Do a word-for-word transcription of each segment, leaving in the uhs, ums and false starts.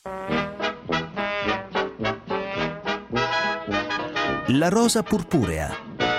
La rosa purpurea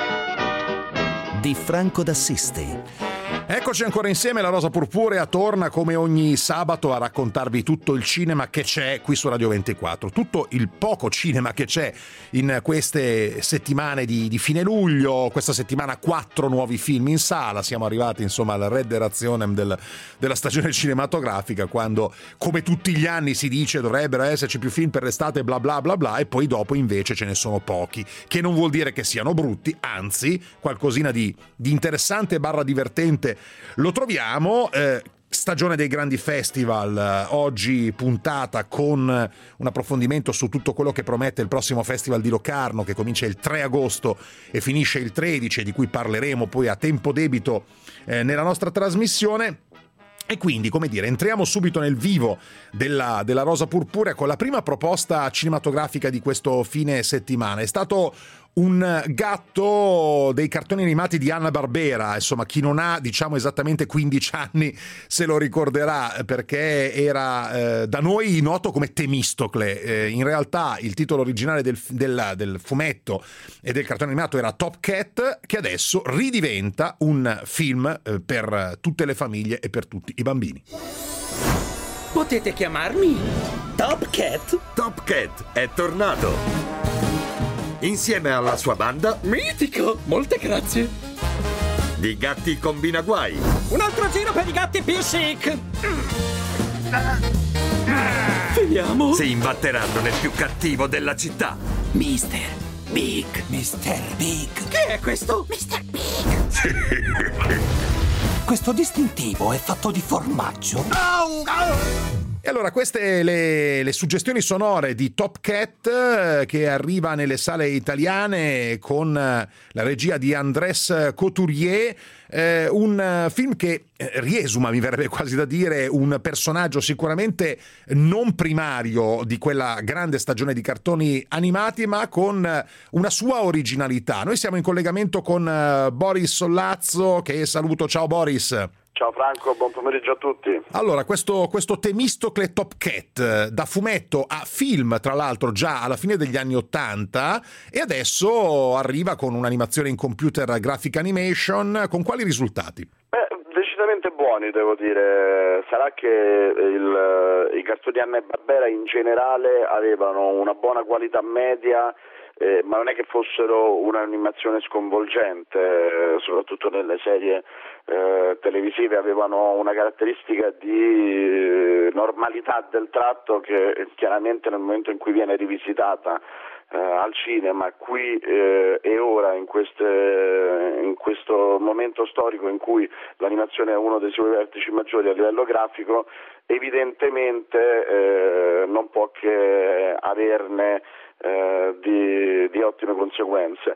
di Franco d'Assisi. Eccoci ancora insieme, la Rosa Purpurea torna come ogni sabato a raccontarvi tutto il cinema che c'è qui su Radio ventiquattro, tutto il poco cinema che c'è in queste settimane di, di fine luglio. Questa settimana quattro nuovi film in sala, siamo arrivati insomma alla red rationem del, della stagione cinematografica, quando come tutti gli anni si dice dovrebbero esserci più film per l'estate bla bla bla bla, e poi dopo invece ce ne sono pochi, che non vuol dire che siano brutti, anzi qualcosina di, di interessante barra divertente lo troviamo. eh, Stagione dei grandi festival, eh, oggi puntata con un approfondimento su tutto quello che promette il prossimo Festival di Locarno, che comincia il tre agosto e finisce il tredici, e di cui parleremo poi a tempo debito eh, nella nostra trasmissione. E quindi, come dire, entriamo subito nel vivo della, della Rosa Purpurea con la prima proposta cinematografica di questo fine settimana. È stato un gatto dei cartoni animati di Hanna-Barbera, insomma chi non ha diciamo esattamente quindici anni se lo ricorderà, perché era eh, da noi noto come Temistocle. Eh, in realtà il titolo originale del, del, del fumetto e del cartone animato era Top Cat, che adesso ridiventa un film eh, per tutte le famiglie e per tutti i bambini. Potete chiamarmi Top Cat? Top Cat è tornato insieme alla sua banda Mitico! Molte grazie! di gatti combinaguai. Un altro giro per i gatti più chic! Finiamo! Si imbatteranno nel più cattivo della città, Mister Big. Mister Big. Che è questo? Mister Big. Questo distintivo è fatto di formaggio. Au, au. E allora queste le, le suggestioni sonore di Top Cat, eh, che arriva nelle sale italiane con eh, la regia di Andrés Couturier, eh, un eh, film che eh, riesuma, mi verrebbe quasi da dire, un personaggio sicuramente non primario di quella grande stagione di cartoni animati, ma con eh, una sua originalità. Noi siamo in collegamento con eh, Boris Sollazzo, che saluto. Ciao Boris. Ciao Franco, buon pomeriggio a tutti. Allora, questo, questo Temistocle Top Cat, da fumetto a film, tra l'altro già alla fine degli anni Ottanta, e adesso arriva con un'animazione in computer graphic animation. Con quali risultati? Beh, decisamente buoni, devo dire. Sarà che il, i cartoni Hanna-Barbera in generale avevano una buona qualità media, Eh, ma non è che fossero un'animazione sconvolgente, eh, soprattutto nelle serie eh, televisive avevano una caratteristica di eh, normalità del tratto che chiaramente nel momento in cui viene rivisitata eh, al cinema, qui eh, e ora, in, queste, in questo momento storico in cui l'animazione è uno dei suoi vertici maggiori a livello grafico, evidentemente eh, non può che averne Eh, di, di ottime conseguenze.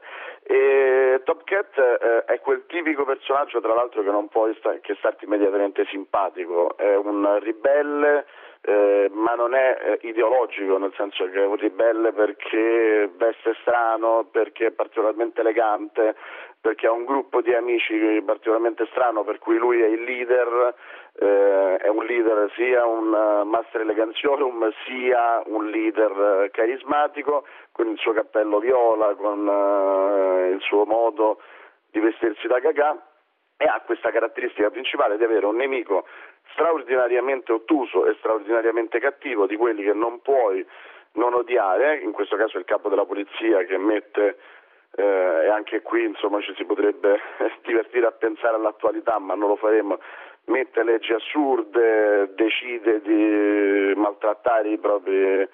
E Top Cat eh, è quel tipico personaggio, tra l'altro, che non può sta- che starti immediatamente simpatico. È un ribelle, eh, ma non è eh, ideologico, nel senso che è un ribelle perché veste strano, perché è particolarmente elegante, perché ha un gruppo di amici particolarmente strano, per cui lui è il leader. Eh, è un leader, sia un uh, master elegantiolum, sia un leader uh, carismatico, con il suo cappello viola, con uh, il suo modo di vestirsi da cacà, e ha questa caratteristica principale di avere un nemico straordinariamente ottuso e straordinariamente cattivo, di quelli che non puoi non odiare, in questo caso il capo della polizia, che mette eh, e anche qui insomma ci si potrebbe divertire a pensare all'attualità, ma non lo faremo, mette leggi assurde, decide di maltrattare i propri,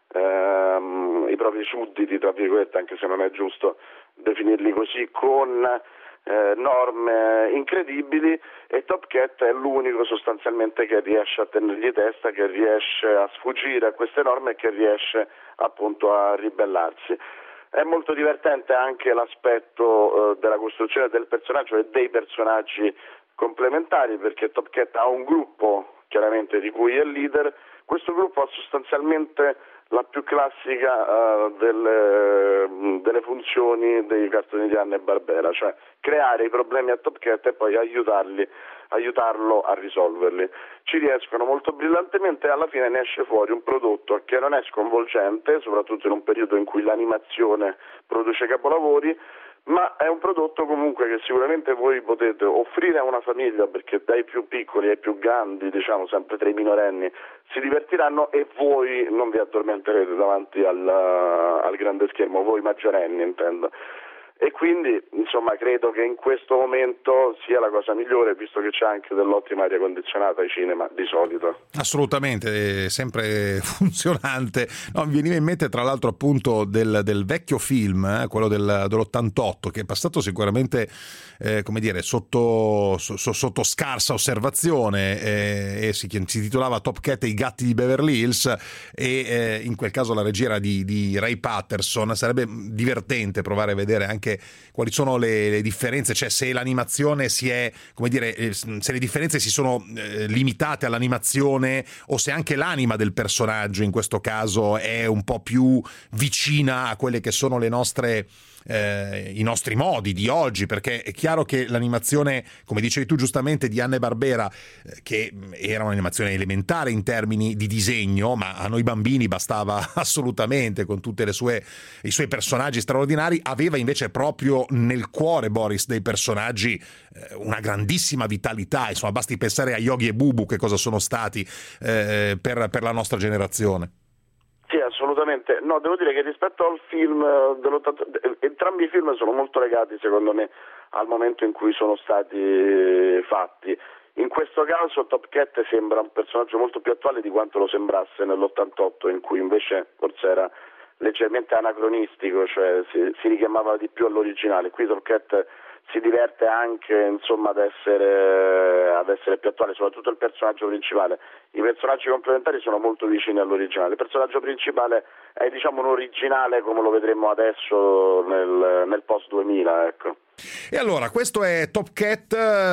ehm, i propri sudditi, tra virgolette, anche se non è giusto definirli così, con eh, norme incredibili, e Top Cat è l'unico sostanzialmente che riesce a tenergli testa, che riesce a sfuggire a queste norme e che riesce appunto a ribellarsi. È molto divertente anche l'aspetto eh, della costruzione del personaggio e dei personaggi complementari, perché Top Cat ha un gruppo chiaramente di cui è il leader. Questo gruppo ha sostanzialmente la più classica uh, delle, delle funzioni dei cartoni di Hanna-Barbera, cioè creare i problemi a Top Cat e poi aiutarli aiutarlo a risolverli. Ci riescono molto brillantemente e alla fine ne esce fuori un prodotto che non è sconvolgente, soprattutto in un periodo in cui l'animazione produce capolavori, ma è un prodotto comunque che sicuramente voi potete offrire a una famiglia, perché dai più piccoli ai più grandi, diciamo sempre tra i minorenni, si divertiranno e voi non vi addormenterete davanti al, al grande schermo, voi maggiorenni intendo. E quindi insomma credo che in questo momento sia la cosa migliore, visto che c'è anche dell'ottima aria condizionata ai cinema di solito. Assolutamente, sempre funzionante. No, mi veniva in mente tra l'altro appunto del, del vecchio film, eh, quello del, dell'ottantotto, che è passato sicuramente eh, come dire sotto, so, sotto scarsa osservazione, eh, e si, si titolava Top Cat e i gatti di Beverly Hills, e eh, in quel caso la regia era di, di Ray Patterson. Sarebbe divertente provare a vedere anche quali sono le, le differenze, cioè se l'animazione si è, come dire, se le differenze si sono eh, limitate all'animazione o se anche l'anima del personaggio in questo caso è un po' più vicina a quelle che sono le nostre Eh, i nostri modi di oggi, perché è chiaro che l'animazione, come dicevi tu giustamente, di Hanna-Barbera, eh, che era un'animazione elementare in termini di disegno, ma a noi bambini bastava assolutamente, con tutte le sue i suoi personaggi straordinari, aveva invece proprio nel cuore, Boris, dei personaggi eh, una grandissima vitalità. Insomma, basti pensare a Yogi e Bubu, che cosa sono stati eh, per, per la nostra generazione. Sì, assolutamente. No, devo dire che rispetto al film dell'ottanta, entrambi i film sono molto legati, secondo me, al momento in cui sono stati fatti. In questo caso Top Cat sembra un personaggio molto più attuale di quanto lo sembrasse nell'ottantotto, in cui invece forse era leggermente anacronistico, cioè si, si richiamava di più all'originale. Qui Top Cat si diverte anche, insomma, ad essere, ad essere più attuale, soprattutto il personaggio principale. I personaggi complementari sono molto vicini all'originale. Il personaggio principale è, diciamo, un originale come lo vedremo adesso nel, nel post duemila, ecco. E allora, questo è Top Cat,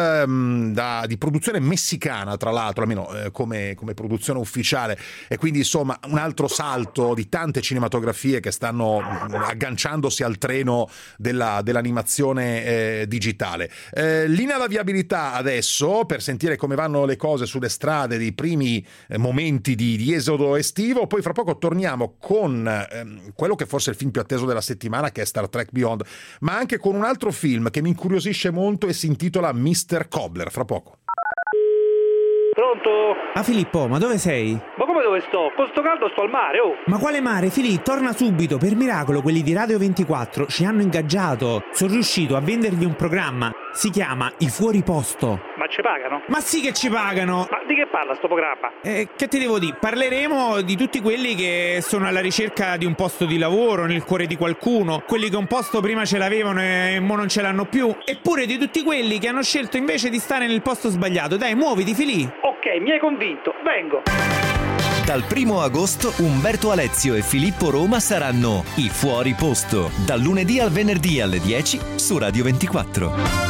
ehm, da, di produzione messicana, tra l'altro, almeno eh, come, come produzione ufficiale, e quindi insomma un altro salto di tante cinematografie che stanno agganciandosi al treno della, dell'animazione eh, digitale. Eh, linea alla viabilità adesso, per sentire come vanno le cose sulle strade, dei primi eh, momenti di, di esodo estivo. Poi fra poco torniamo con ehm, quello che forse è il film più atteso della settimana, che è Star Trek Beyond, ma anche con un altro film che mi incuriosisce molto e si intitola mister Cobbler. Fra poco. Pronto? Ah, Filippo, ma dove sei? Ma come dove sto? Con sto caldo sto al mare, oh! Ma quale mare, Filippo? Torna subito. Per miracolo quelli di Radio ventiquattro ci hanno ingaggiato. Sono riuscito a vendergli un programma. Si chiama I Fuori Posto. Ma ci pagano? Ma sì che ci pagano! Ma di che parla sto programma? Eh, che ti devo dire? Parleremo di tutti quelli che sono alla ricerca di un posto di lavoro nel cuore di qualcuno, quelli che un posto prima ce l'avevano e mo non ce l'hanno più, eppure di tutti quelli che hanno scelto invece di stare nel posto sbagliato. Dai, muoviti, Filippo! Ok, mi hai convinto, vengo! Dal primo agosto Umberto Alezio e Filippo Roma saranno I Fuori Posto, dal lunedì al venerdì alle dieci su Radio ventiquattro.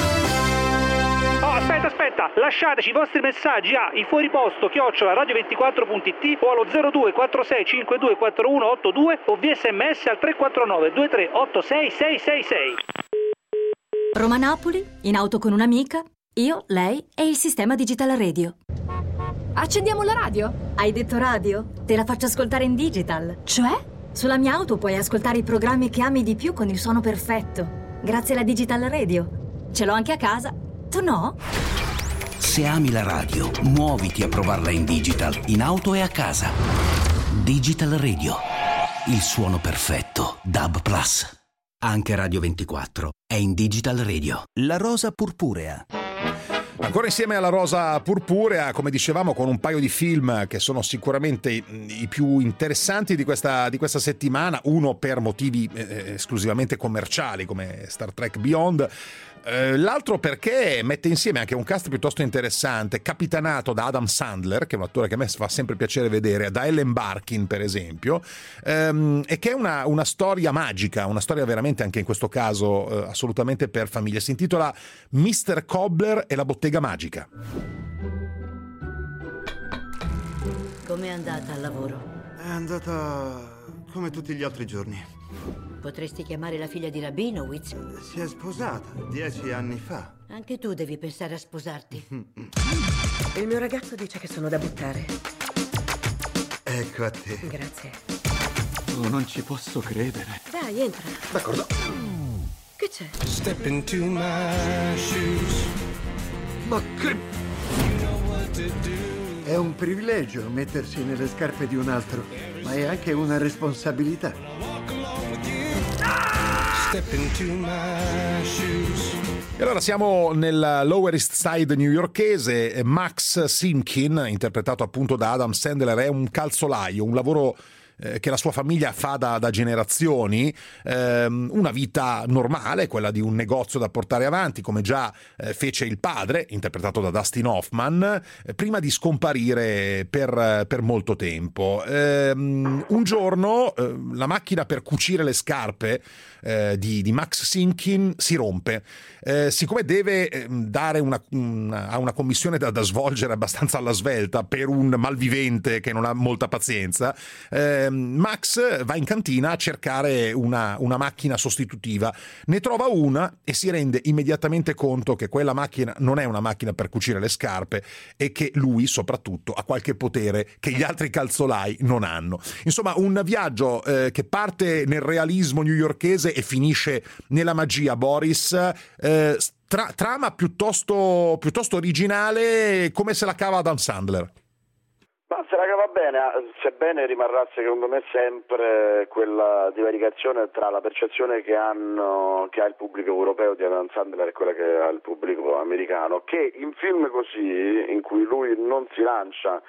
Oh, aspetta, aspetta, lasciateci i vostri messaggi a ifuoriposto chiocciola radio ventiquattro punto it o allo zero due quattro sei cinque due quattro uno otto due o via sms al tre quattro nove due tre otto sei sei sei sei. Roma-Napoli, in auto con un'amica, io, lei e il sistema Digital Radio. Accendiamo la radio? Hai detto radio? Te la faccio ascoltare in digital. Cioè? Sulla mia auto puoi ascoltare i programmi che ami di più con il suono perfetto, grazie alla Digital Radio. Ce l'ho anche a casa. Tu no? Se ami la radio, muoviti a provarla in digital, in auto e a casa. Digital Radio, il suono perfetto. D A B plus. Anche Radio ventiquattro è in Digital Radio. La rosa purpurea. Ancora insieme alla rosa purpurea, come dicevamo, con un paio di film che sono sicuramente i più interessanti di questa, di questa settimana, uno per motivi eh, esclusivamente commerciali come Star Trek Beyond, eh, l'altro perché mette insieme anche un cast piuttosto interessante, capitanato da Adam Sandler, che è un attore che a me fa sempre piacere vedere, da Ellen Barkin per esempio, ehm, e che è una, una storia magica, una storia veramente anche in questo caso eh, assolutamente per famiglia. Si intitola mister Cobbler e la bottega magica. Com'è andata al lavoro? È andata come tutti gli altri giorni. Potresti chiamare la figlia di Rabinowitz? Si è sposata dieci anni fa. Anche tu devi pensare a sposarti. Il mio ragazzo dice che sono da buttare. Ecco a te. Grazie. Oh, non ci posso credere. Dai, entra. D'accordo. Che c'è? Step into my shoes. Ma che... È un privilegio mettersi nelle scarpe di un altro, ma è anche una responsabilità. Step into my shoes. E allora siamo nel Lower East Side newyorkese. Max Simkin, interpretato appunto da Adam Sandler, è un calzolaio, un lavoro eh, che la sua famiglia fa da, da generazioni, ehm, una vita normale, quella di un negozio da portare avanti, come già eh, fece il padre, interpretato da Dustin Hoffman, eh, prima di scomparire per, per molto tempo. Ehm, un giorno eh, la macchina per cucire le scarpe eh, di, di Max Simkin si rompe. Eh, siccome deve eh, dare una, una, ha una commissione da, da svolgere abbastanza alla svelta per un malvivente che non ha molta pazienza, eh, Max va in cantina a cercare una, una macchina sostitutiva, ne trova una e si rende immediatamente conto che quella macchina non è una macchina per cucire le scarpe e che lui soprattutto ha qualche potere che gli altri calzolai non hanno. Insomma, un viaggio eh, che parte nel realismo newyorkese e finisce nella magia, Boris. Eh, tra, trama piuttosto, piuttosto originale, come se la cava Adam Sandler? Ma se la cava bene, sebbene rimarrà secondo me sempre quella divaricazione tra la percezione che hanno che ha il pubblico europeo di Adam Sandler e quella che ha il pubblico americano, che in film così, in cui lui non si lancia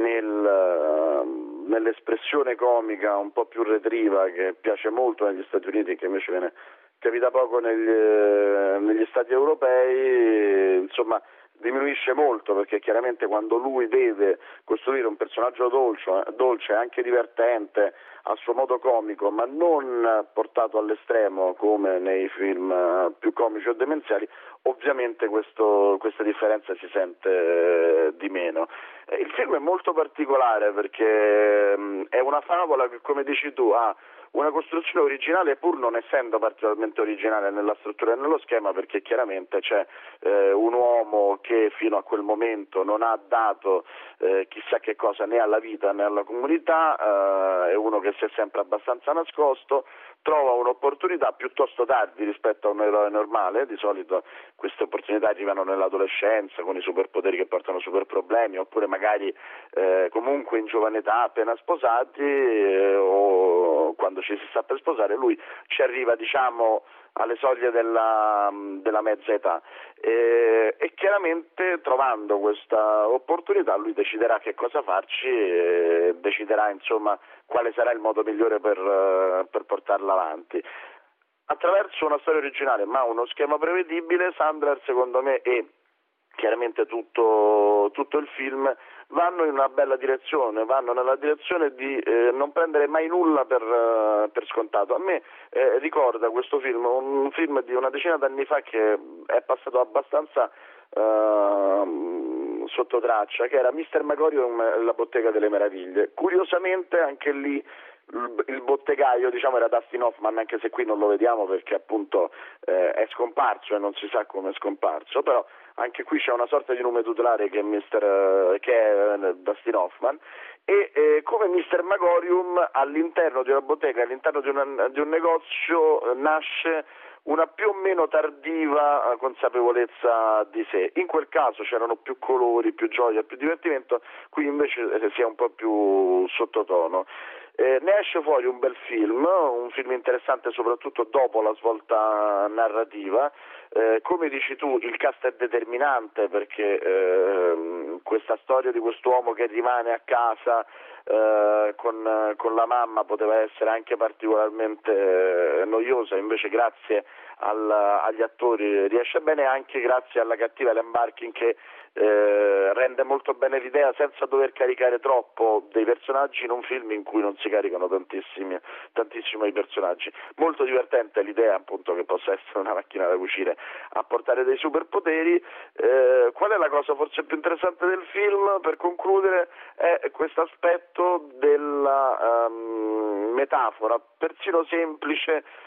nel, nell'espressione comica un po' più retriva che piace molto negli Stati Uniti e che invece viene capita poco negli, negli Stati europei, insomma diminuisce molto, perché chiaramente quando lui deve costruire un personaggio dolce, dolce anche divertente, a suo modo comico, ma non portato all'estremo come nei film più comici o demenziali, ovviamente questo, questa differenza si sente di meno. Il film è molto particolare perché è una favola che, come dici tu, ha una costruzione originale pur non essendo particolarmente originale nella struttura e nello schema, perché chiaramente c'è eh, un uomo che fino a quel momento non ha dato eh, chissà che cosa né alla vita né alla comunità, eh, è uno che si è sempre abbastanza nascosto, trova un'opportunità piuttosto tardi rispetto a un eroe normale. Di solito queste opportunità arrivano nell'adolescenza con i superpoteri che portano super problemi, oppure magari eh, comunque in giovane età appena sposati eh, o quando ci si sta per sposare. Lui ci arriva diciamo alle soglie della, della mezza età e, e chiaramente trovando questa opportunità lui deciderà che cosa farci e deciderà insomma quale sarà il modo migliore per, per portarla avanti. Attraverso una storia originale ma uno schema prevedibile, Sandler secondo me e chiaramente tutto, tutto il film vanno in una bella direzione, vanno nella direzione di eh, non prendere mai nulla per, uh, per scontato. A me eh, ricorda questo film, un film di una decina d'anni fa che è passato abbastanza uh, sotto traccia, che era mister Magorium e la bottega delle meraviglie. Curiosamente anche lì il bottegaio diciamo era Dustin Hoffman, anche se qui non lo vediamo perché appunto eh, è scomparso e non si sa come è scomparso, però anche qui c'è una sorta di nome tutelare che è, mister, che è Dustin Hoffman e eh, come mister Magorium all'interno di una bottega, all'interno di, una, di un negozio nasce una più o meno tardiva consapevolezza di sé. In quel caso c'erano più colori, più gioia, più divertimento, qui invece si è un po' più sottotono. Eh, ne esce fuori un bel film, un film interessante soprattutto dopo la svolta narrativa. Eh, come dici tu, il cast è determinante perché eh, questa storia di quest'uomo che rimane a casa eh, con, con la mamma poteva essere anche particolarmente eh, noiosa, invece grazie al, agli attori riesce bene, anche grazie alla cattiva Ellen Barkin che eh, rende molto bene l'idea senza dover caricare troppo dei personaggi in un film in cui non si caricano tantissimi, tantissimo i personaggi. Molto divertente l'idea appunto che possa essere una macchina da cucire a portare dei superpoteri. Eh, qual è la cosa forse più interessante del film, per concludere, è questo aspetto della um, metafora, persino semplice,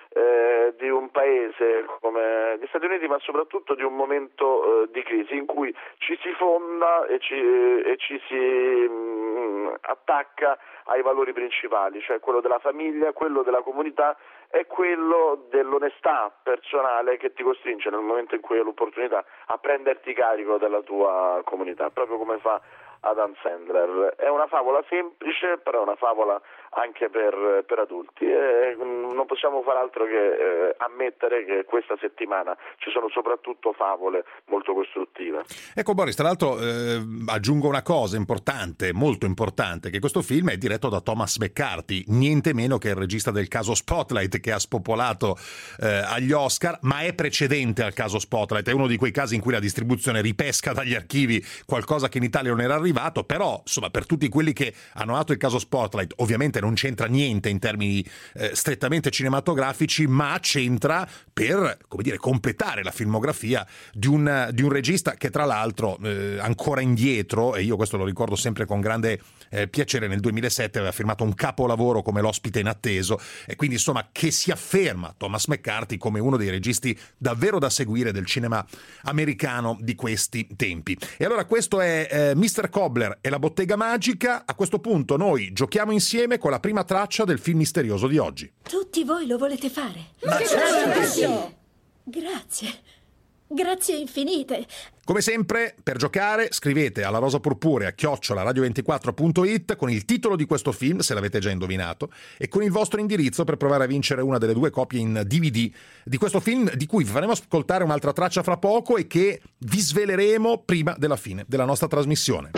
eh, di un paese come gli Stati Uniti, ma soprattutto di un momento eh, di crisi in cui ci si fonda e ci, e ci si mh, attacca ai valori principali, cioè quello della famiglia, quello della comunità e quello dell'onestà personale che ti costringe nel momento in cui hai l'opportunità a prenderti carico della tua comunità, proprio come fa Adam Sandler. È una favola semplice, però è una favola anche per, per adulti e non possiamo far altro che eh, ammettere che questa settimana ci sono soprattutto favole molto costruttive. Ecco Boris, tra l'altro eh, aggiungo una cosa importante, molto importante, che questo film è diretto da Thomas McCarthy, niente meno che il regista del caso Spotlight, che ha spopolato eh, agli Oscar, ma è precedente al caso Spotlight, è uno di quei casi in cui la distribuzione ripesca dagli archivi qualcosa che in Italia non era arrivato, però insomma per tutti quelli che hanno amato il caso Spotlight ovviamente non c'entra niente in termini eh, strettamente cinematografici, ma c'entra per, come dire, completare la filmografia di un, di un regista che tra l'altro eh, ancora indietro, e io questo lo ricordo sempre con grande eh, piacere, nel duemilasette aveva firmato un capolavoro come L'ospite inatteso, e quindi insomma che si afferma Thomas McCarthy come uno dei registi davvero da seguire del cinema americano di questi tempi. E allora questo è eh, mister Cobbler e la bottega magica. A questo punto noi giochiamo insieme con la prima traccia del film misterioso di oggi. Tutti voi lo volete fare? Ma certo! Sì. Grazie. Grazie infinite. Come sempre, per giocare scrivete alla rosa purpurea chiocciola radio ventiquattro punto it con il titolo di questo film, se l'avete già indovinato, e con il vostro indirizzo per provare a vincere una delle due copie in D V D di questo film, di cui vi faremo ascoltare un'altra traccia fra poco e che vi sveleremo prima della fine della nostra trasmissione.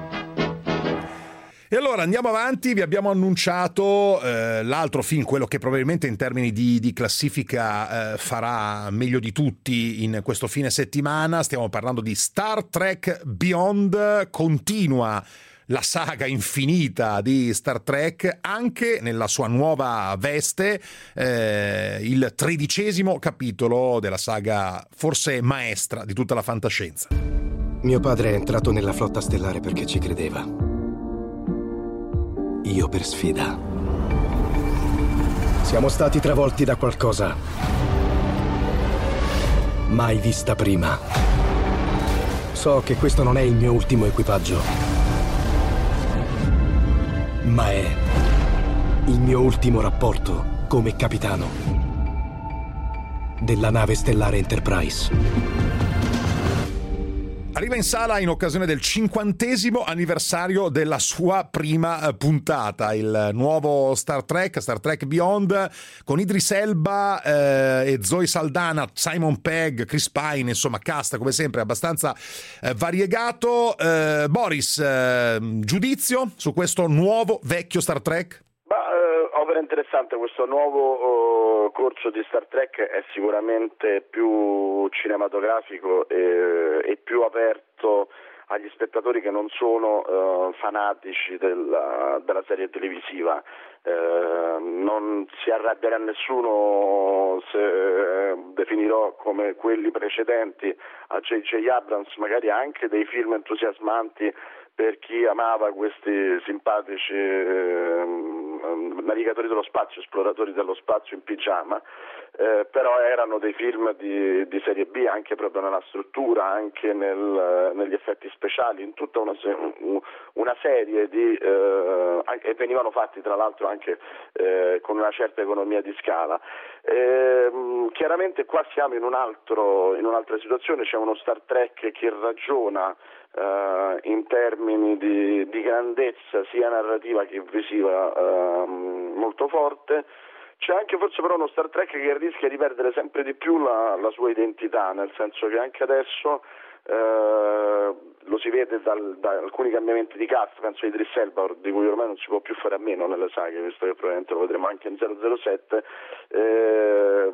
E allora andiamo avanti, vi abbiamo annunciato eh, l'altro film, quello che probabilmente in termini di, di classifica eh, farà meglio di tutti in questo fine settimana. Stiamo parlando di Star Trek Beyond. Continua la saga infinita di Star Trek anche nella sua nuova veste, eh, il tredicesimo capitolo della saga forse maestra di tutta la fantascienza. Mio padre è entrato nella flotta stellare perché ci credeva. Io per sfida. Siamo stati travolti da qualcosa mai vista prima. So che questo non è il mio ultimo equipaggio, ma è il mio ultimo rapporto come capitano della nave stellare Enterprise. Arriva in sala in occasione del cinquantesimo anniversario della sua prima puntata, il nuovo Star Trek, Star Trek Beyond, con Idris Elba eh, e Zoe Saldana, Simon Pegg, Chris Pine, insomma cast come sempre abbastanza eh, variegato. Eh, Boris, eh, giudizio su questo nuovo vecchio Star Trek? Opera interessante, questo nuovo uh, corso di Star Trek è sicuramente più cinematografico e, e più aperto agli spettatori che non sono uh, fanatici della, della serie televisiva. Uh, non si arrabbierà nessuno se uh, definirò come quelli precedenti a J J Abrams magari anche dei film entusiasmanti per chi amava questi simpatici eh, navigatori dello spazio, esploratori dello spazio in pigiama, eh, però erano dei film di, di serie B anche proprio nella struttura, anche nel, negli effetti speciali, in tutta una, una serie di eh, e venivano fatti tra l'altro anche eh, con una certa economia di scala. Eh, chiaramente qua siamo in un altro, in un'altra situazione, c'è uno Star Trek che ragiona Uh, in termini di, di grandezza sia narrativa che visiva uh, molto forte. C'è anche forse però uno Star Trek che rischia di perdere sempre di più la, la sua identità, nel senso che anche adesso uh, lo si vede dal, da alcuni cambiamenti di cast, penso a Idris Elba, di cui ormai non si può più fare a meno nelle saghe, visto che probabilmente lo vedremo anche in zero zero sette, eh,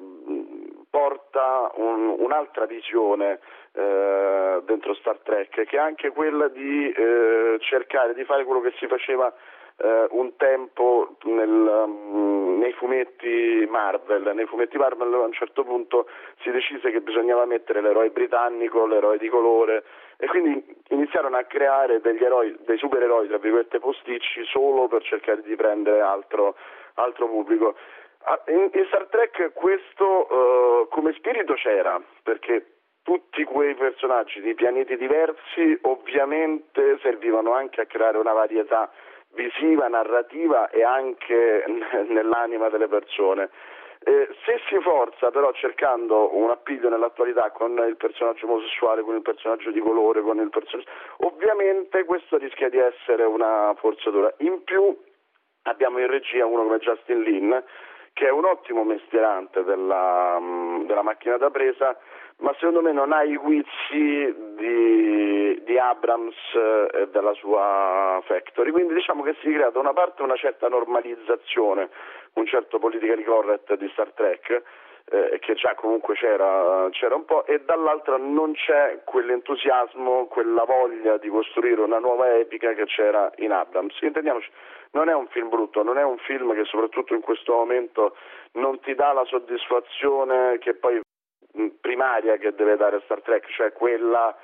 porta un, un'altra visione eh, dentro Star Trek, che è anche quella di eh, cercare di fare quello che si faceva eh, un tempo nel, um, nei fumetti Marvel. Nei fumetti Marvel a un certo punto si decise che bisognava mettere l'eroe britannico, l'eroe di colore, e quindi iniziarono a creare degli eroi, dei supereroi tra virgolette posticci, solo per cercare di prendere altro, altro pubblico. In, in Star Trek questo uh, come spirito c'era, perché tutti quei personaggi di pianeti diversi ovviamente servivano anche a creare una varietà visiva, narrativa e anche nell'anima delle persone. Eh, se si forza però cercando un appiglio nell'attualità con il personaggio omosessuale, con il personaggio di colore, con il personaggio, ovviamente questo rischia di essere una forzatura. In più abbiamo in regia uno come Justin Lin, che è un ottimo mestierante della, della macchina da presa, ma secondo me non ha i guizzi di, di Abrams e della sua Factory, quindi diciamo che si crea da una parte una certa normalizzazione, un certo politically correct di Star Trek, eh, che già comunque c'era, c'era un po', e dall'altra non c'è quell'entusiasmo, quella voglia di costruire una nuova epica che c'era in Abrams. Intendiamoci, non è un film brutto, non è un film che soprattutto in questo momento non ti dà la soddisfazione che poi primaria che deve dare Star Trek, cioè quella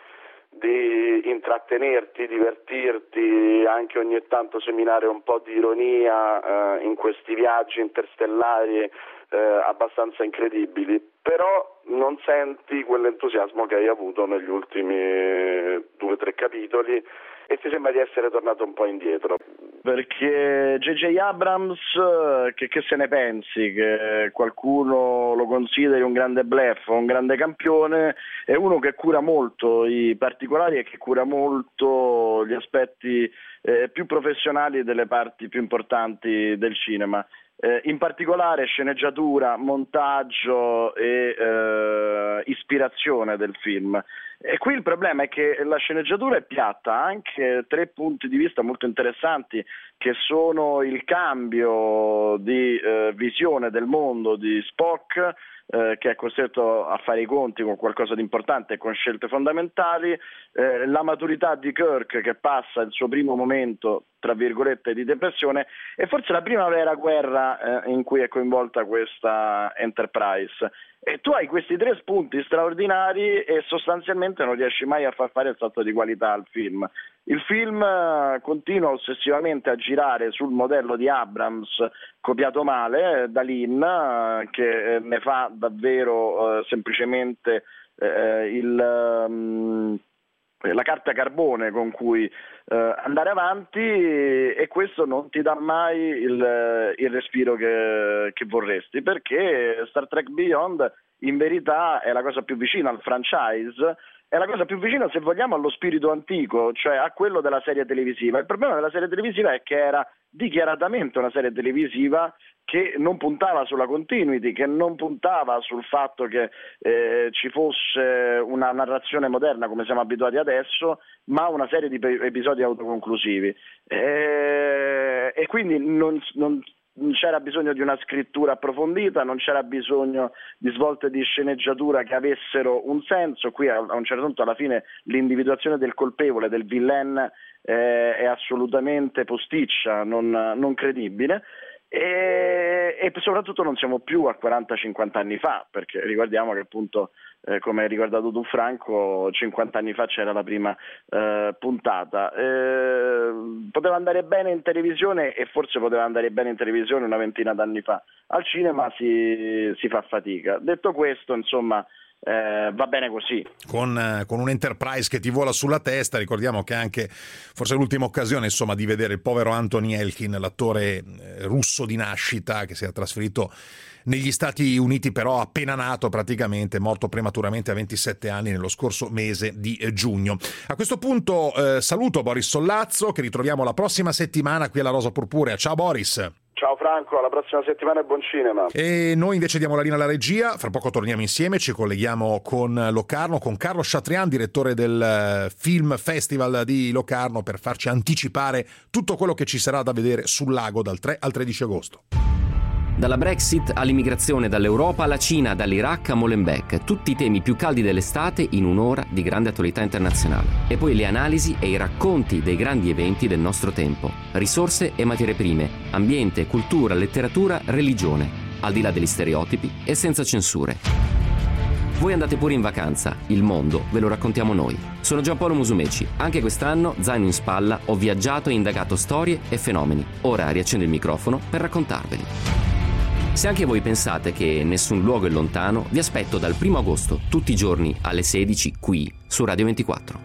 di intrattenerti, divertirti, anche ogni tanto seminare un po' di ironia eh, in questi viaggi interstellari eh, abbastanza incredibili, però non senti quell'entusiasmo che hai avuto negli ultimi due o tre capitoli e ti sembra di essere tornato un po' indietro. Perché J J Abrams, che, che se ne pensi, che qualcuno lo consideri un grande bluff o un grande campione, è uno che cura molto i particolari e che cura molto gli aspetti eh, più professionali delle parti più importanti del cinema. Eh, in particolare sceneggiatura, montaggio e eh, ispirazione del film. E qui il problema è che la sceneggiatura è piatta, ha anche tre punti di vista molto interessanti, che sono il cambio di eh, visione del mondo di Spock, eh, che è costretto a fare i conti con qualcosa di importante e con scelte fondamentali, eh, la maturità di Kirk che passa il suo primo momento, tra virgolette, di depressione, e forse la prima vera guerra eh, in cui è coinvolta questa Enterprise. E tu hai questi tre spunti straordinari e sostanzialmente non riesci mai a far fare il salto di qualità al film. Il film eh, continua ossessivamente a girare sul modello di Abrams copiato male eh, da Lin, eh, che eh, ne fa davvero eh, semplicemente eh, il... Um, la carta carbone con cui eh, andare avanti, e questo non ti dà mai il, il respiro che, che vorresti, perché Star Trek Beyond in verità è la cosa più vicina al franchise, è la cosa più vicina, se vogliamo, allo spirito antico, cioè a quello della serie televisiva. Il problema della serie televisiva è che era dichiaratamente una serie televisiva che non puntava sulla continuity, che non puntava sul fatto che eh, ci fosse una narrazione moderna come siamo abituati adesso, ma una serie di episodi autoconclusivi. E, e quindi non, non non c'era bisogno di una scrittura approfondita, non c'era bisogno di svolte di sceneggiatura che avessero un senso. Qui a un certo punto, alla fine, l'individuazione del colpevole, del villain, eh, è assolutamente posticcia, non, non credibile. E, e soprattutto non siamo più a quaranta cinquanta anni fa, perché ricordiamo che appunto, eh, come hai ricordato tu Franco, cinquanta anni fa c'era la prima eh, puntata. Eh, poteva andare bene in televisione, e forse poteva andare bene in televisione una ventina d'anni fa. Al cinema si, si fa fatica. Detto questo, insomma, Eh, va bene così. Con, eh, con un Enterprise che ti vola sulla testa. Ricordiamo che anche forse l'ultima occasione, insomma, di vedere il povero Anthony Elkin, l'attore eh, russo di nascita, che si è trasferito negli Stati Uniti, però appena nato praticamente, morto prematuramente a ventisette anni nello scorso mese di eh, giugno. A questo punto eh, saluto Boris Sollazzo, che ritroviamo la prossima settimana qui alla Rosa Purpurea. Ciao Boris. Ciao Franco, alla prossima settimana e buon cinema. E noi invece diamo la linea alla regia, fra poco torniamo insieme, ci colleghiamo con Locarno, con Carlo Chatrian, direttore del Film Festival di Locarno, per farci anticipare tutto quello che ci sarà da vedere sul lago dal tre al tredici agosto. Dalla Brexit all'immigrazione, dall'Europa alla Cina, dall'Iraq a Molenbeek, tutti i temi più caldi dell'estate in un'ora di grande attualità internazionale. E poi le analisi e i racconti dei grandi eventi del nostro tempo. Risorse e materie prime, ambiente, cultura, letteratura, religione, al di là degli stereotipi e senza censure. Voi andate pure in vacanza, il mondo ve lo raccontiamo noi. Sono Giampaolo Musumeci, anche quest'anno, zaino in spalla, ho viaggiato e indagato storie e fenomeni. Ora riaccendo il microfono per raccontarveli. Se anche voi pensate che nessun luogo è lontano, vi aspetto dal primo agosto, tutti i giorni alle sedici, qui su Radio ventiquattro.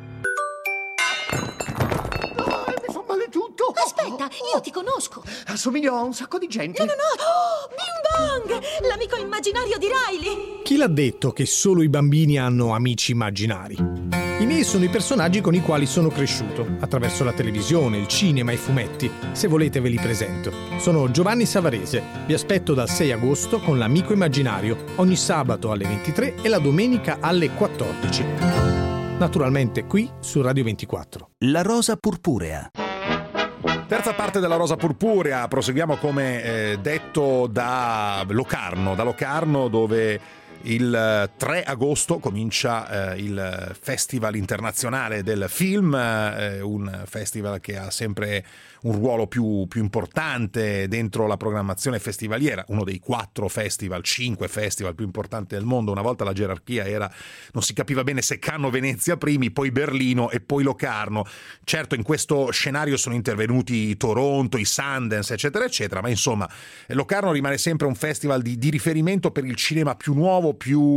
Aspetta, io ti conosco. Assomiglio a un sacco di gente. No, no, no. Oh, Bing Bang, l'amico immaginario di Riley. Chi l'ha detto che solo i bambini hanno amici immaginari? I miei sono i personaggi con i quali sono cresciuto, attraverso la televisione, il cinema e i fumetti. Se volete ve li presento. Sono Giovanni Savarese. Vi aspetto dal sei agosto con l'amico immaginario, ogni sabato alle ventitré e la domenica alle quattordici. Naturalmente qui su Radio ventiquattro. La rosa purpurea. Terza parte della Rosa Purpurea, proseguiamo come eh, detto da Locarno, da Locarno dove il tre agosto comincia eh, il Festival Internazionale del Film, eh, un festival che ha sempre un ruolo più, più importante dentro la programmazione festivaliera, uno dei quattro festival, cinque festival più importanti del mondo. Una volta la gerarchia era, non si capiva bene se Cannes o Venezia primi, poi Berlino e poi Locarno. Certo, in questo scenario sono intervenuti Toronto, i Sundance, eccetera, eccetera, ma insomma Locarno rimane sempre un festival di, di riferimento per il cinema più nuovo,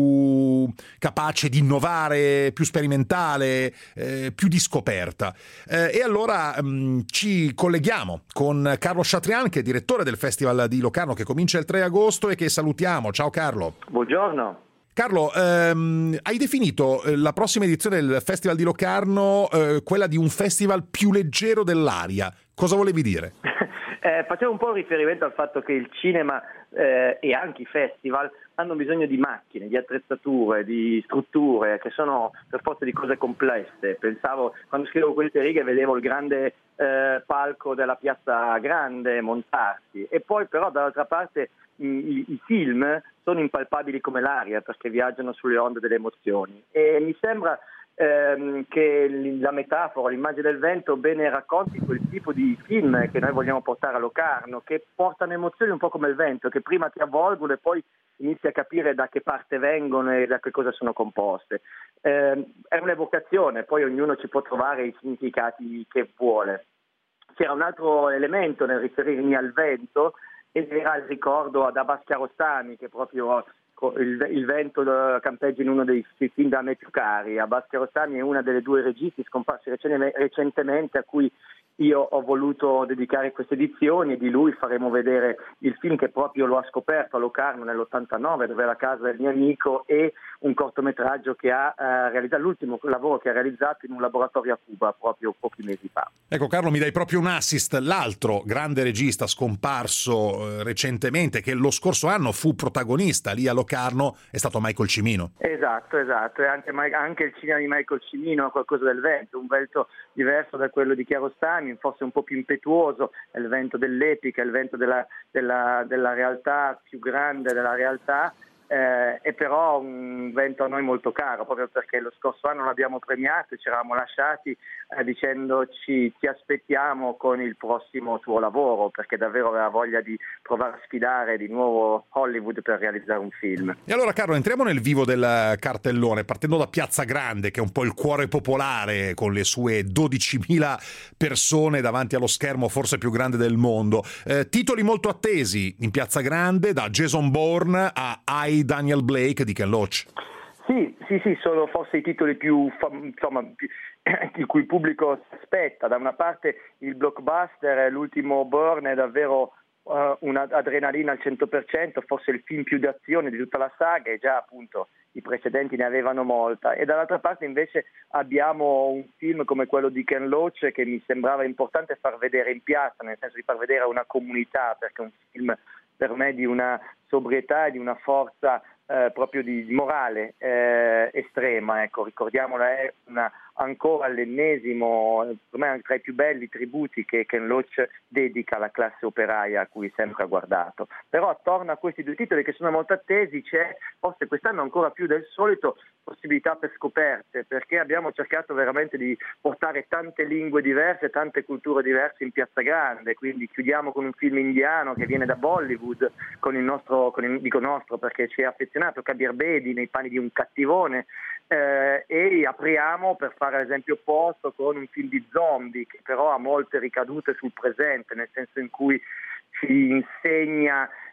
più capace di innovare, più sperimentale, eh, più di scoperta. Eh, e allora mh, ci colleghiamo con Carlo Chatrian, che è direttore del Festival di Locarno, che comincia il tre agosto e che salutiamo. Ciao Carlo. Buongiorno. Carlo, ehm, hai definito la prossima edizione del Festival di Locarno eh, quella di un festival più leggero dell'aria. Cosa volevi dire? eh, facevo un po' riferimento al fatto che il cinema eh, e anche i festival hanno bisogno di macchine, di attrezzature, di strutture che sono per forza di cose complesse. Pensavo, quando scrivevo queste righe vedevo il grande eh, palco della Piazza Grande montarsi, e poi però dall'altra parte i, i film sono impalpabili come l'aria perché viaggiano sulle onde delle emozioni, e mi sembra ehm, che la metafora, l'immagine del vento bene racconti quel tipo di film che noi vogliamo portare a Locarno, che portano emozioni un po' come il vento, che prima ti avvolgono e poi inizi a capire da che parte vengono e da che cosa sono composte. Eh, è un'evocazione, poi ognuno ci può trovare i significati che vuole. C'era un altro elemento nel riferirmi al vento, ed era il ricordo ad Abbas Kiarostami, che proprio il, il vento campeggia in uno dei film da me più cari. Abbas Kiarostami è una delle due registi scomparsi recentemente a cui io ho voluto dedicare queste edizioni, e di lui faremo vedere il film che proprio lo ha scoperto a Locarno nell'ottantanove, dove è la casa del mio amico, e un cortometraggio che ha eh, realizzato, l'ultimo lavoro che ha realizzato in un laboratorio a Cuba proprio pochi mesi fa. Ecco Carlo, mi dai proprio un assist. L'altro grande regista scomparso eh, recentemente, che lo scorso anno fu protagonista lì a Locarno, è stato Michael Cimino. Esatto, esatto, e anche, anche il cinema di Michael Cimino ha qualcosa del vento, un vento diverso da quello di Kiarostami, forse un po' più impetuoso, è il vento dell'epica, il vento della, della, della realtà più grande della realtà, eh, è però un vento a noi molto caro, proprio perché lo scorso anno l'abbiamo premiato e ci eravamo lasciati eh, dicendoci ti aspettiamo con il prossimo tuo lavoro, perché davvero aveva voglia di provare a sfidare di nuovo Hollywood per realizzare un film. E allora Carlo, entriamo nel vivo del cartellone, partendo da Piazza Grande, che è un po' il cuore popolare, con le sue dodicimila persone davanti allo schermo forse più grande del mondo. Eh, titoli molto attesi in Piazza Grande, da Jason Bourne a I, Daniel Blake di Ken Loach. Sì, sì, sì, sono forse i titoli più, insomma, più, di cui il pubblico si aspetta. Da una parte il blockbuster, l'ultimo Bourne è davvero uh, un'adrenalina al cento per cento, forse il film più d'azione di tutta la saga, e già appunto i precedenti ne avevano molta. E dall'altra parte invece abbiamo un film come quello di Ken Loach, che mi sembrava importante far vedere in piazza, nel senso di far vedere a una comunità, perché è un film per me di una sobrietà e di una forza eh, proprio di, di morale eh, estrema, ecco, ricordiamola, è una, ancora l'ennesimo, per me tra i più belli tributi che Ken Loach dedica alla classe operaia a cui sempre ha guardato. Però attorno a questi due titoli che sono molto attesi c'è, forse quest'anno ancora più del solito, possibilità per scoperte, perché abbiamo cercato veramente di portare tante lingue diverse, tante culture diverse in Piazza Grande, quindi chiudiamo con un film indiano che viene da Bollywood, con il nostro, con il, dico nostro perché ci è affezionato, Kabir Bedi nei panni di un cattivone, eh, e apriamo per fare l'esempio opposto con un film di zombie che però ha molte ricadute sul presente, nel senso in cui ci insegna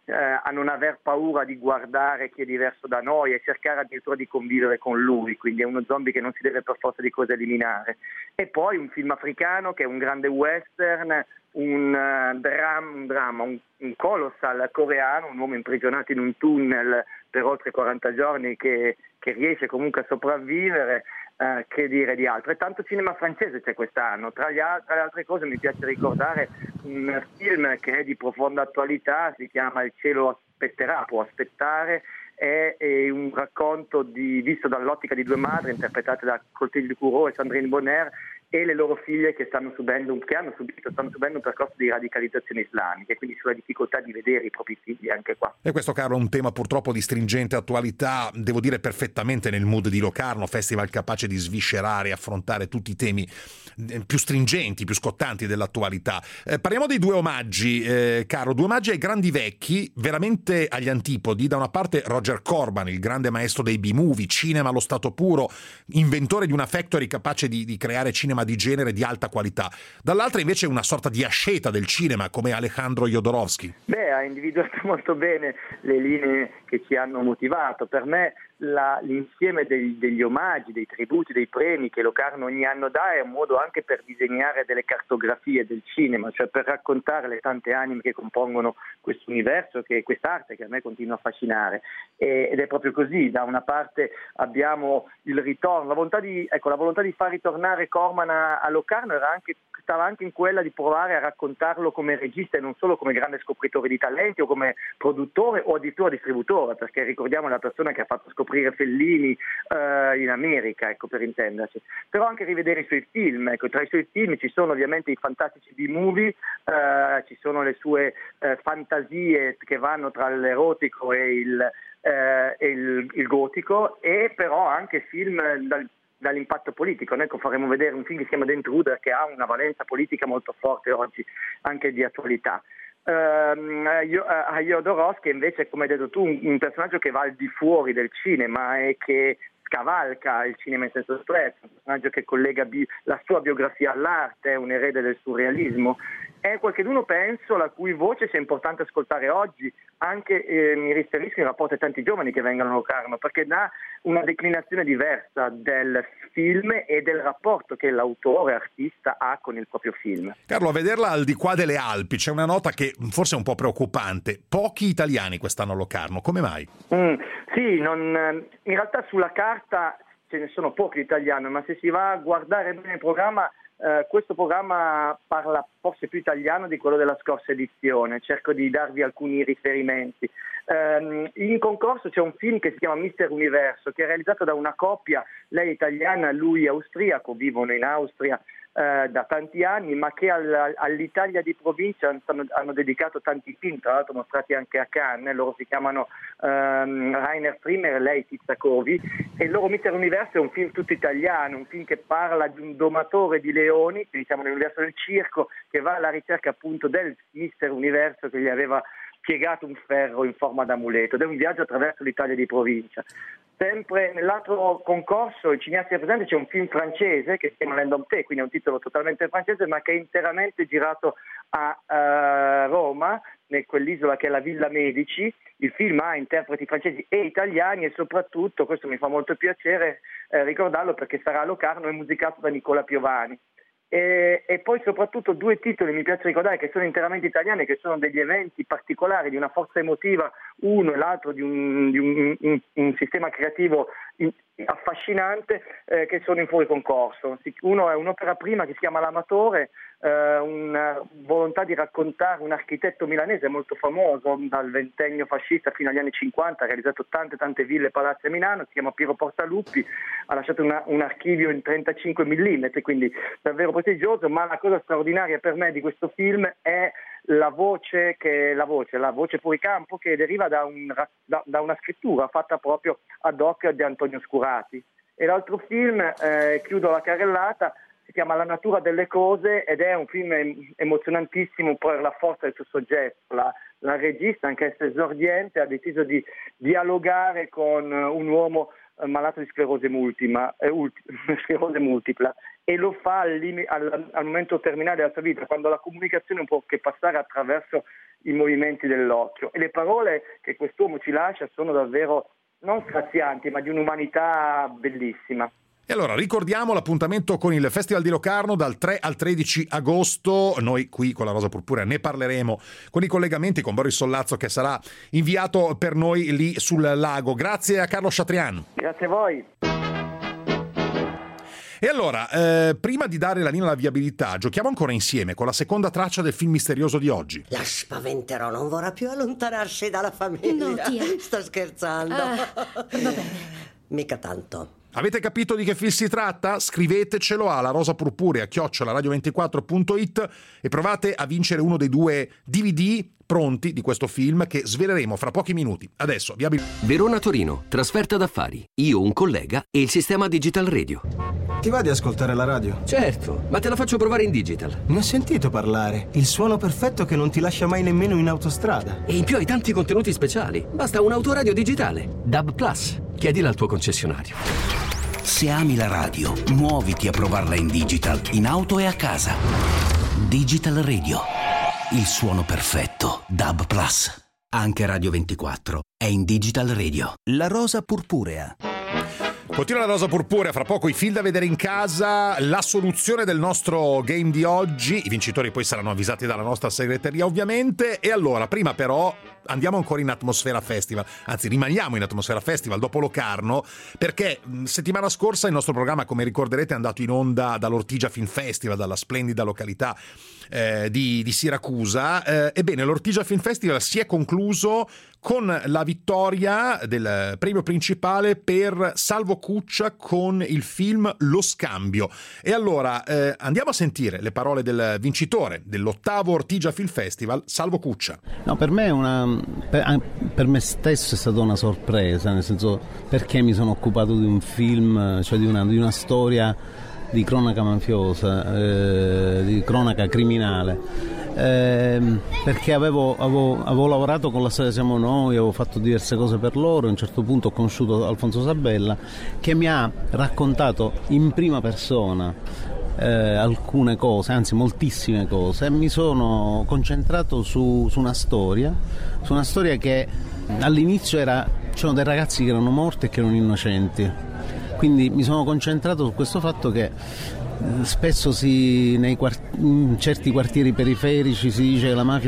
eh, a non aver paura di guardare chi è diverso da noi e cercare addirittura di convivere con lui, quindi è uno zombie che non si deve per forza di cose eliminare. E poi un film africano che è un grande western, un, uh, dram- un dramma, un, un colossal coreano, un uomo imprigionato in un tunnel per oltre quaranta giorni che, che riesce comunque a sopravvivere. Uh, che dire di altro? E tanto cinema francese c'è quest'anno. Tra, gli al- tra le altre cose mi piace ricordare un film che è di profonda attualità, si chiama Il cielo aspetterà, può aspettare, è, è un racconto di, visto dall'ottica di due madri interpretate da Clotilde Courreau e Sandrine Bonner e le loro figlie che stanno subendo, che hanno subito, stanno subendo un percorso di radicalizzazione islamica, e quindi sulla difficoltà di vedere i propri figli anche qua. E questo, Carlo, è un tema purtroppo di stringente attualità, devo dire perfettamente nel mood di Locarno, festival capace di sviscerare e affrontare tutti i temi più stringenti, più scottanti dell'attualità. Eh, parliamo dei due omaggi, eh, Carlo, due omaggi ai grandi vecchi, veramente agli antipodi. Da una parte Roger Corman, il grande maestro dei B-movie, cinema allo stato puro, inventore di una factory capace di, di creare cinema di genere di alta qualità. Dall'altra invece una sorta di asceta del cinema come Alejandro Jodorowsky. Beh, ha individuato molto bene le linee che ci hanno motivato. Per me la, l'insieme degli, degli omaggi, dei tributi, dei premi che Locarno ogni anno dà è un modo anche per disegnare delle cartografie del cinema, cioè per raccontare le tante anime che compongono questo universo, che quest'arte che a me continua a affascinare. E, ed è proprio così. Da una parte abbiamo il ritorno, la volontà di, ecco, la volontà di far ritornare Corman a, a Locarno era anche, stava anche in quella di provare a raccontarlo come regista e non solo come grande scopritore di talenti o come produttore o addirittura distributore, perché ricordiamo la persona che ha fatto scoprire Fellini eh, in America, ecco, per intenderci. Però anche rivedere i suoi film, ecco, tra i suoi film ci sono ovviamente i fantastici B-movie, eh, ci sono le sue eh, fantasie che vanno tra l'erotico e il, eh, e il, il gotico, e però anche film dal dall'impatto politico. Noi faremo vedere un film che si chiama The Intruder, che ha una valenza politica molto forte oggi, anche di attualità. Uh, a Jodorowsky invece, come hai detto tu, un, un personaggio che va al di fuori del cinema e che scavalca il cinema in senso stretto, un personaggio che collega bi- la sua biografia all'arte, è un erede del surrealismo. È qualcheduno, penso, la cui voce sia importante ascoltare oggi, anche eh, mi riferisco in rapporto ai tanti giovani che vengono a Locarno, perché dà una declinazione diversa del film e del rapporto che l'autore artista ha con il proprio film. Carlo, a vederla al di qua delle Alpi c'è una nota che forse è un po' preoccupante: pochi italiani quest'anno a Locarno, come mai? Mm, sì, non, in realtà sulla carta ce ne sono pochi italiani, ma se si va a guardare bene il programma, Uh, questo programma parla forse più italiano di quello della scorsa edizione. Cerco di darvi alcuni riferimenti. Um, in concorso c'è un film che si chiama Mister Universo, che è realizzato da una coppia, lei italiana, lui austriaco, vivono in Austria uh, da tanti anni, ma che al, all'Italia di provincia hanno, hanno dedicato tanti film, tra l'altro mostrati anche a Cannes. Loro si chiamano um, Rainer Frimmer e lei Tizza Covi, e il loro Mister Universo è un film tutto italiano, un film che parla di un domatore di leoni, che diciamo nell'universo del circo, che va alla ricerca appunto del Mister Universo che gli aveva piegato un ferro in forma d'amuleto, ed è un viaggio attraverso l'Italia di provincia. Sempre nell'altro concorso, il cineasta presente, c'è un film francese che si chiama L'Indompté, quindi è un titolo totalmente francese, ma che è interamente girato a uh, Roma, in quell'isola che è la Villa Medici. Il film ha interpreti francesi e italiani, e soprattutto, questo mi fa molto piacere eh, ricordarlo, perché sarà a Locarno, è musicato da Nicola Piovani. E, e poi soprattutto due titoli mi piace ricordare che sono interamente italiani, che sono degli eventi particolari di una forza emotiva, uno e l'altro di un, di un, un, un sistema creativo in, affascinante, eh, che sono in fuori concorso. Uno è un'opera prima che si chiama L'Amatore, eh, una volontà di raccontare un architetto milanese molto famoso dal ventennio fascista fino agli anni cinquanta, ha realizzato tante tante ville e palazzi a Milano, si chiama Piero Portaluppi, ha lasciato una, un archivio in trentacinque millimetri, quindi davvero prestigioso. Ma la cosa straordinaria per me di questo film è la voce, che la voce, la voce fuori campo, che deriva da, un, da, da una scrittura fatta proprio ad hoc di Antonio Scurati. E l'altro film, eh, chiudo la carrellata, si chiama La natura delle cose, ed è un film emozionantissimo per la forza del suo soggetto. La, la regista, anche se esordiente, ha deciso di dialogare con un uomo eh, malato di sclerosi multipla, eh, ulti, sclerose multipla e lo fa al, al, al momento terminale della sua vita, quando la comunicazione non può che passare attraverso i movimenti dell'occhio. E le parole che quest'uomo ci lascia sono davvero non strazianti, ma di un'umanità bellissima. E allora ricordiamo l'appuntamento con il Festival di Locarno dal tre al tredici agosto. Noi qui con la Rosa Purpurea ne parleremo con i collegamenti con Boris Sollazzo, che sarà inviato per noi lì sul lago. Grazie a Carlo Chatrian. Grazie a voi. E allora, eh, prima di dare la linea alla viabilità, giochiamo ancora insieme con la seconda traccia del film misterioso di oggi. La spaventerò, non vorrà più allontanarsi dalla famiglia. No, tia. Sto scherzando. Ah, va bene. Mica tanto. Avete capito di che film si tratta? Scrivetecelo alla rosapurpurea chiocciola radio ventiquattro punto it e provate a vincere uno dei due D V D pronti di questo film che sveleremo fra pochi minuti. Adesso vi abbi... Verona-Torino, trasferta d'affari. Io, un collega e il sistema Digital Radio. Ti va di ascoltare la radio? Certo, ma te la faccio provare in digital. Ne ho sentito parlare. Il suono perfetto che non ti lascia mai nemmeno in autostrada. E in più hai tanti contenuti speciali. Basta un autoradio digitale. D A B Plus. Chiedila al tuo concessionario. Se ami la radio, muoviti a provarla in digital, in auto e a casa. Digital Radio. Il suono perfetto. D A B Plus. Anche Radio ventiquattro è in Digital Radio. La Rosa Purpurea. Continua la Rosa Purpurea, fra poco i film da vedere in casa, la soluzione del nostro game di oggi, i vincitori poi saranno avvisati dalla nostra segreteria ovviamente. E allora, prima però andiamo ancora in Atmosfera Festival, anzi rimaniamo in Atmosfera Festival dopo Locarno, perché settimana scorsa il nostro programma, come ricorderete, è andato in onda dall'Ortigia Film Festival, dalla splendida località eh, di, di Siracusa. Eh, ebbene, l'Ortigia Film Festival si è concluso con la vittoria del premio principale per Salvo Cuccia con il film Lo Scambio. E allora eh, andiamo a sentire le parole del vincitore dell'ottavo Ortigia Film Festival, Salvo Cuccia. No, per me è una per, per me stesso è stata una sorpresa, nel senso, perché mi sono occupato di un film, cioè di una, di una storia di cronaca mafiosa, eh, di cronaca criminale. Eh, perché avevo, avevo, avevo lavorato con la Storia Siamo Noi, avevo fatto diverse cose per loro. A un certo punto ho conosciuto Alfonso Sabella, che mi ha raccontato in prima persona eh, alcune cose, anzi moltissime cose, e mi sono concentrato su, su una storia su una storia che all'inizio era, c'erano dei ragazzi che erano morti e che erano innocenti, quindi mi sono concentrato su questo fatto che spesso si, nei quart- in certi quartieri periferici si dice che la mafia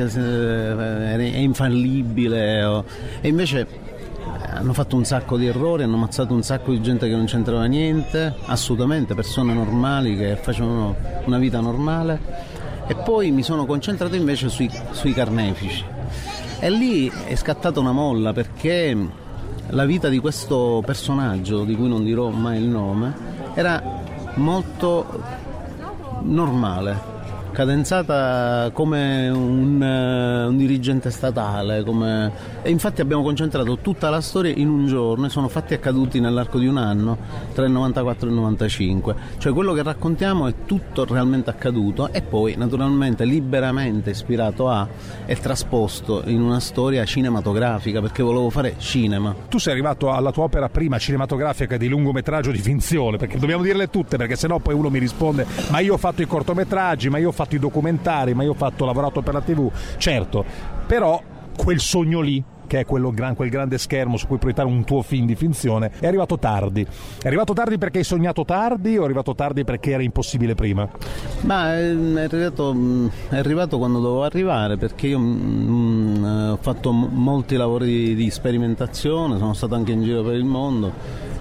è infallibile, o, e invece hanno fatto un sacco di errori, hanno ammazzato un sacco di gente che non c'entrava niente, assolutamente, persone normali che facevano una vita normale. E poi mi sono concentrato invece sui, sui carnefici, e lì è scattata una molla, perché la vita di questo personaggio, di cui non dirò mai il nome, era molto normale, cadenzata come un, uh, un dirigente statale, come... e infatti abbiamo concentrato tutta la storia in un giorno, e sono fatti accaduti nell'arco di un anno, tra il novantaquattro e il novantacinque, cioè quello che raccontiamo è tutto realmente accaduto, e poi naturalmente liberamente ispirato a e trasposto in una storia cinematografica, perché volevo fare cinema. Tu sei arrivato alla tua opera prima cinematografica di lungometraggio di finzione, perché dobbiamo dirle tutte, perché sennò poi uno mi risponde ma io ho fatto i cortometraggi, ma io ho fatto i documentari, ma io ho fatto ho lavorato per la tivù. Certo, però quel sogno lì, che è quello, quel grande schermo su cui proiettare un tuo film di finzione, è arrivato tardi. È arrivato tardi perché hai sognato tardi, o è arrivato tardi perché era impossibile prima? Ma è arrivato, è arrivato quando dovevo arrivare, perché io mh, ho fatto molti lavori di, di sperimentazione, sono stato anche in giro per il mondo,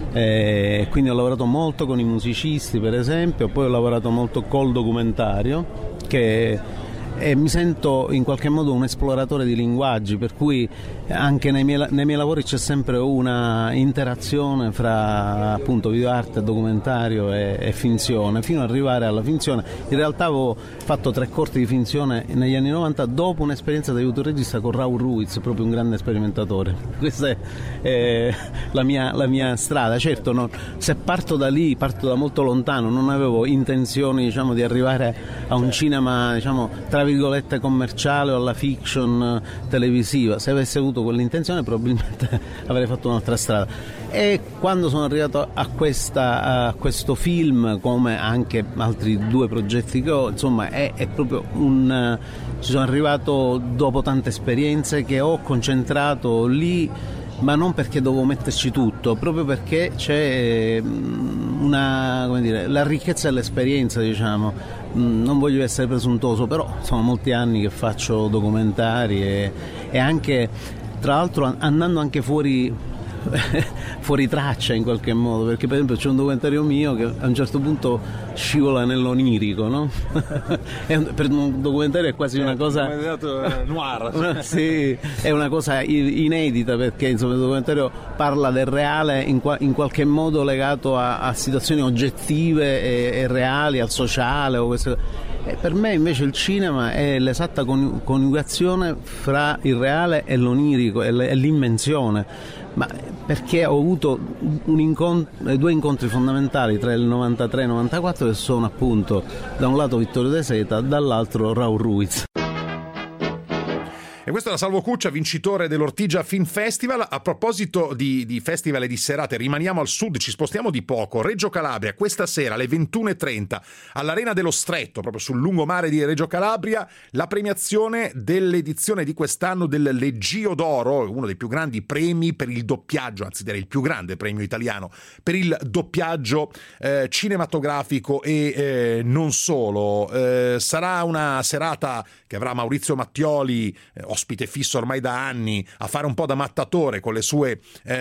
e quindi ho lavorato molto con i musicisti, per esempio, poi ho lavorato molto col documentario, che e mi sento in qualche modo un esploratore di linguaggi, per cui anche nei miei, nei miei lavori c'è sempre una interazione fra appunto videoarte, documentario e, e finzione, fino ad arrivare alla finzione. In realtà avevo fatto tre corti di finzione negli anni novanta dopo un'esperienza da aiuto regista con Raul Ruiz, proprio un grande sperimentatore. Questa è eh, la, mia, la mia strada. Certo, non, se parto da lì, parto da molto lontano, non avevo intenzioni, diciamo, di arrivare a un cinema, diciamo, tra virgolette commerciale o alla fiction televisiva. Se avessi avuto quell'intenzione probabilmente avrei fatto un'altra strada. E quando sono arrivato a, questa, a questo film, come anche altri due progetti che ho, insomma è, è proprio un... ci sono arrivato dopo tante esperienze che ho concentrato lì, ma non perché dovevo metterci tutto, proprio perché c'è una, come dire, la ricchezza dell'esperienza, diciamo. Non voglio essere presuntuoso, però sono molti anni che faccio documentari e, e anche, tra l'altro, andando anche fuori fuori traccia in qualche modo, perché per esempio c'è un documentario mio che a un certo punto scivola nell'onirico, no? È un, per un documentario è quasi una cosa noir, una, sì, è una cosa inedita, perché insomma il documentario parla del reale in, qua, in qualche modo legato a, a situazioni oggettive e, e reali, al sociale o queste. E per me invece il cinema è l'esatta coniugazione fra il reale e l'onirico, e l'invenzione. Ma perché ho avuto un incontro, due incontri fondamentali tra il novantatré e il novantaquattro, che sono appunto da un lato Vittorio De Seta, dall'altro Raul Ruiz. E questo era Salvo Cuccia, vincitore dell'Ortigia Film Festival. A proposito di, di festival e di serate, rimaniamo al sud, ci spostiamo di poco. Reggio Calabria, questa sera alle ventuno e trenta, all'Arena dello Stretto, proprio sul lungomare di Reggio Calabria, la premiazione dell'edizione di quest'anno del Leggio d'Oro, uno dei più grandi premi per il doppiaggio, anzi direi il più grande premio italiano per il doppiaggio eh, cinematografico e eh, non solo. Eh, sarà una serata che avrà Maurizio Mattioli, eh, ospite fisso ormai da anni, a fare un po' da mattatore con le sue,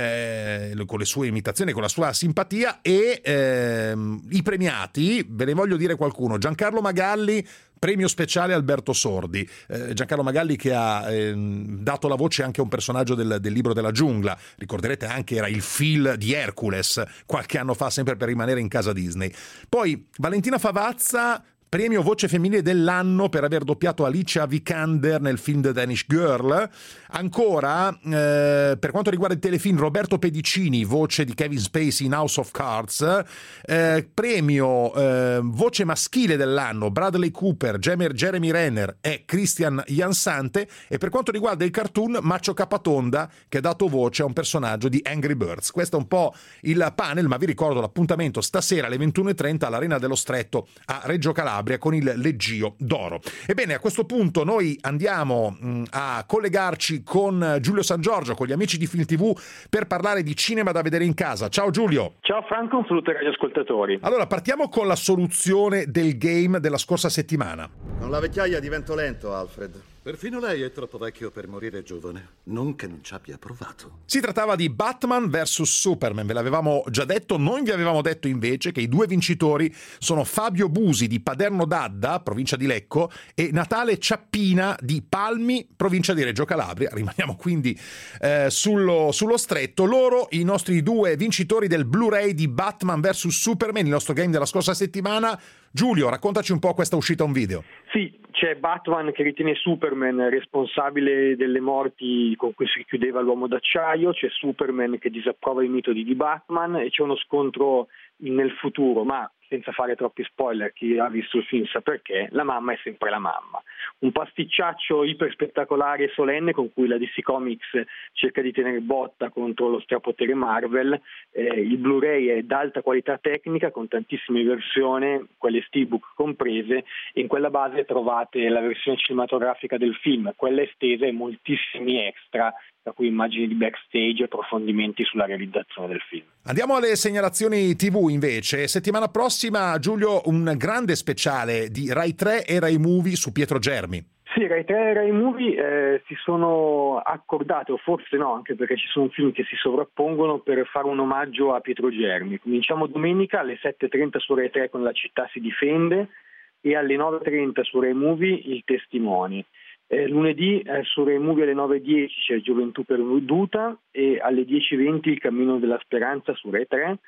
eh, con le sue imitazioni, con la sua simpatia, e ehm, i premiati, ve ne voglio dire qualcuno: Giancarlo Magalli, premio speciale Alberto Sordi. eh, Giancarlo Magalli che ha eh, dato la voce anche a un personaggio del, del Libro della Giungla, ricorderete anche era il Phil di Hercules qualche anno fa, sempre per rimanere in casa Disney. Poi Valentina Favazza, premio voce femminile dell'anno per aver doppiato Alicia Vikander nel film The Danish Girl. Ancora, eh, per quanto riguarda il telefilm, Roberto Pedicini, voce di Kevin Spacey in House of Cards. Eh, premio eh, voce maschile dell'anno, Bradley Cooper, Jeremy Renner e Christian Jansante. E per quanto riguarda il cartoon, Maccio Capatonda, che ha dato voce a un personaggio di Angry Birds. Questo è un po' il panel, ma vi ricordo l'appuntamento stasera alle ventuno e trenta all'Arena dello Stretto a Reggio Calabria con il Leggio d'Oro. Ebbene, a questo punto noi andiamo mh, a collegarci con Giulio San Giorgio, con gli amici di Film tivù, per parlare di cinema da vedere in casa. Ciao Giulio. Ciao Franco, un saluto ai radioascoltatori. Allora, partiamo con la soluzione del game della scorsa settimana. Con la vecchiaia divento lento, Alfred. Perfino lei è troppo vecchio per morire giovane. Non che non ci abbia provato. Si trattava di Batman versus Superman, ve l'avevamo già detto. Noi vi avevamo detto invece che i due vincitori sono Fabio Busi di Paderno d'Adda, provincia di Lecco, e Natale Ciappina di Palmi, provincia di Reggio Calabria. Rimaniamo quindi eh, sullo, sullo stretto. Loro, i nostri due vincitori del Blu-ray di Batman versus Superman, il nostro game della scorsa settimana. Giulio, raccontaci un po' questa uscita un video. Sì, c'è Batman che ritiene Superman responsabile delle morti con cui si chiudeva l'Uomo d'Acciaio, c'è Superman che disapprova i metodi di Batman e c'è uno scontro nel futuro, ma senza fare troppi spoiler, chi ha visto il film sa perché, la mamma è sempre la mamma. Un pasticciaccio iper spettacolare e solenne con cui la D C Comics cerca di tenere botta contro lo strapotere Marvel. Eh, il Blu-ray è d'alta qualità tecnica con tantissime versioni, quelle steelbook comprese, e in quella base trovate la versione cinematografica del film, quella estesa e moltissimi extra, tra cui immagini di backstage e approfondimenti sulla realizzazione del film. Andiamo alle segnalazioni tivù invece. Settimana prossima, Giulio, un grande speciale di Rai tre e Rai Movie su Pietro Germi. Sì, Rai tre e Rai Movie eh, si sono accordate, o forse no, anche perché ci sono film che si sovrappongono, per fare un omaggio a Pietro Germi. Cominciamo domenica alle sette e trenta su Rai tre con La città si difende e alle nove e trenta su Rai Movie Il testimone. Eh, lunedì eh, su Rai Movie alle nove e dieci c'è Gioventù perduta e alle dieci e venti Il cammino della speranza su Rai tre,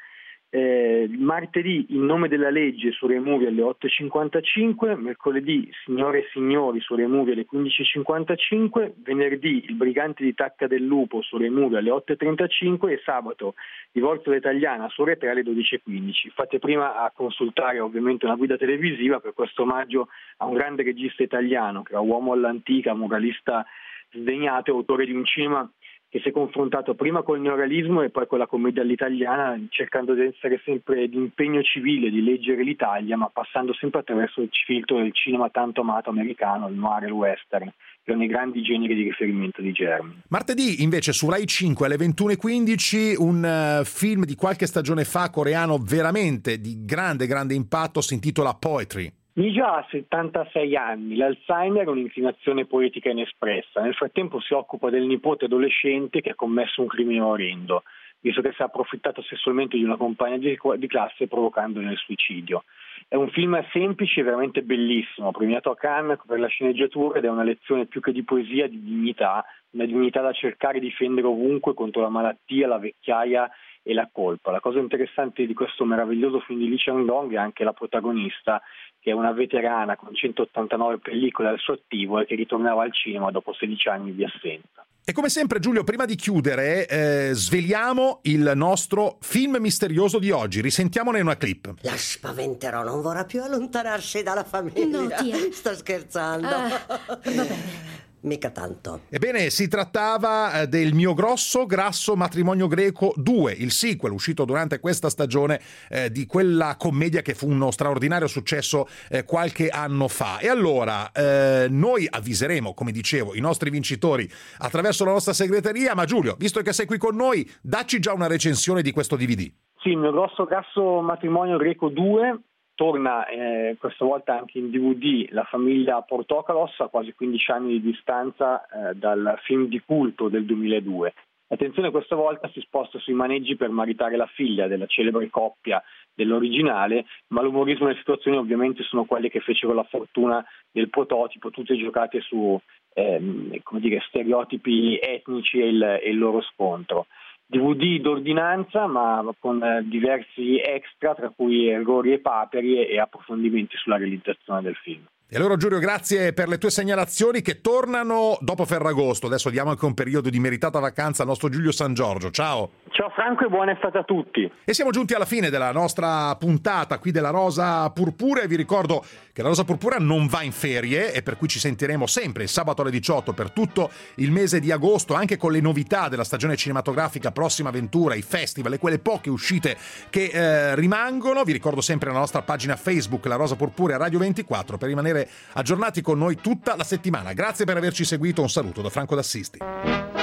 Eh, martedì In nome della legge su Rai Movie alle otto e cinquantacinque, mercoledì Signore e signori su Rai Movie alle quindici e cinquantacinque, venerdì Il brigante di Tacca del Lupo su Rai Movie alle otto e trentacinque e sabato Divorzio all'italiana su Rai tre alle dodici e quindici. Fate prima a consultare ovviamente una guida televisiva per questo omaggio a un grande regista italiano che era uomo all'antica, moralista sdegnato e autore di un cinema che si è confrontato prima col neorealismo e poi con la commedia all'italiana, cercando di essere sempre di impegno civile, di leggere l'Italia, ma passando sempre attraverso il filtro del cinema tanto amato americano, il noir e il western, che sono i grandi generi di riferimento di Germi. Martedì invece su Rai cinque alle ventuno e quindici un uh, film di qualche stagione fa, coreano veramente di grande grande impatto, si intitola Poetry. Mija ha settantasei anni, l'Alzheimer è un'inclinazione poetica inespressa. Nel frattempo si occupa del nipote adolescente che ha commesso un crimine orrendo, visto che si è approfittato sessualmente di una compagna di, di classe provocandone il suicidio. È un film semplice e veramente bellissimo, premiato a Cannes per la sceneggiatura ed è una lezione più che di poesia, di dignità, una dignità da cercare di difendere ovunque contro la malattia, la vecchiaia e la colpa. La cosa interessante di questo meraviglioso film di Lee Chang-dong è anche la protagonista, che è una veterana con centottantanove pellicole al suo attivo e che ritornava al cinema dopo sedici anni di assenza. E come sempre, Giulio, prima di chiudere eh, sveliamo il nostro film misterioso di oggi. Risentiamone una clip. La spaventerò, non vorrà più allontanarsi dalla famiglia. No, tia. Sto scherzando. Ah, va bene. Mica tanto. Ebbene, si trattava del Mio grosso grasso matrimonio greco due, il sequel uscito durante questa stagione eh, di quella commedia che fu uno straordinario successo eh, qualche anno fa. E allora eh, noi avviseremo, come dicevo, i nostri vincitori attraverso la nostra segreteria, ma Giulio, visto che sei qui con noi, dacci già una recensione di questo D V D. Sì, Il Mio grosso grasso matrimonio greco due. Torna eh, questa volta anche in D V D La famiglia Portokalos, a quasi quindici anni di distanza eh, dal film di culto del duemiladue. L'attenzione questa volta si sposta sui maneggi per maritare la figlia della celebre coppia dell'originale, ma l'umorismo e le situazioni ovviamente sono quelle che fecero la fortuna del prototipo, tutte giocate su ehm, come dire, stereotipi etnici e il, e il loro scontro. D V D d'ordinanza, ma con diversi extra, tra cui errori e paperi e approfondimenti sulla realizzazione del film. E allora Giulio, grazie per le tue segnalazioni che tornano dopo Ferragosto. Adesso diamo anche un periodo di meritata vacanza al nostro Giulio San Giorgio. Ciao! Ciao Franco e buona estate a tutti! E siamo giunti alla fine della nostra puntata qui della Rosa Purpura e vi ricordo che la Rosa Purpura non va in ferie e per cui ci sentiremo sempre il sabato alle diciotto per tutto il mese di agosto, anche con le novità della stagione cinematografica, prossima avventura, i festival e quelle poche uscite che eh, rimangono. Vi ricordo sempre la nostra pagina Facebook La Rosa Purpura e Radio ventiquattro per rimanere aggiornati con noi tutta la settimana. Grazie per averci seguito, un saluto da Franco D'Assisti.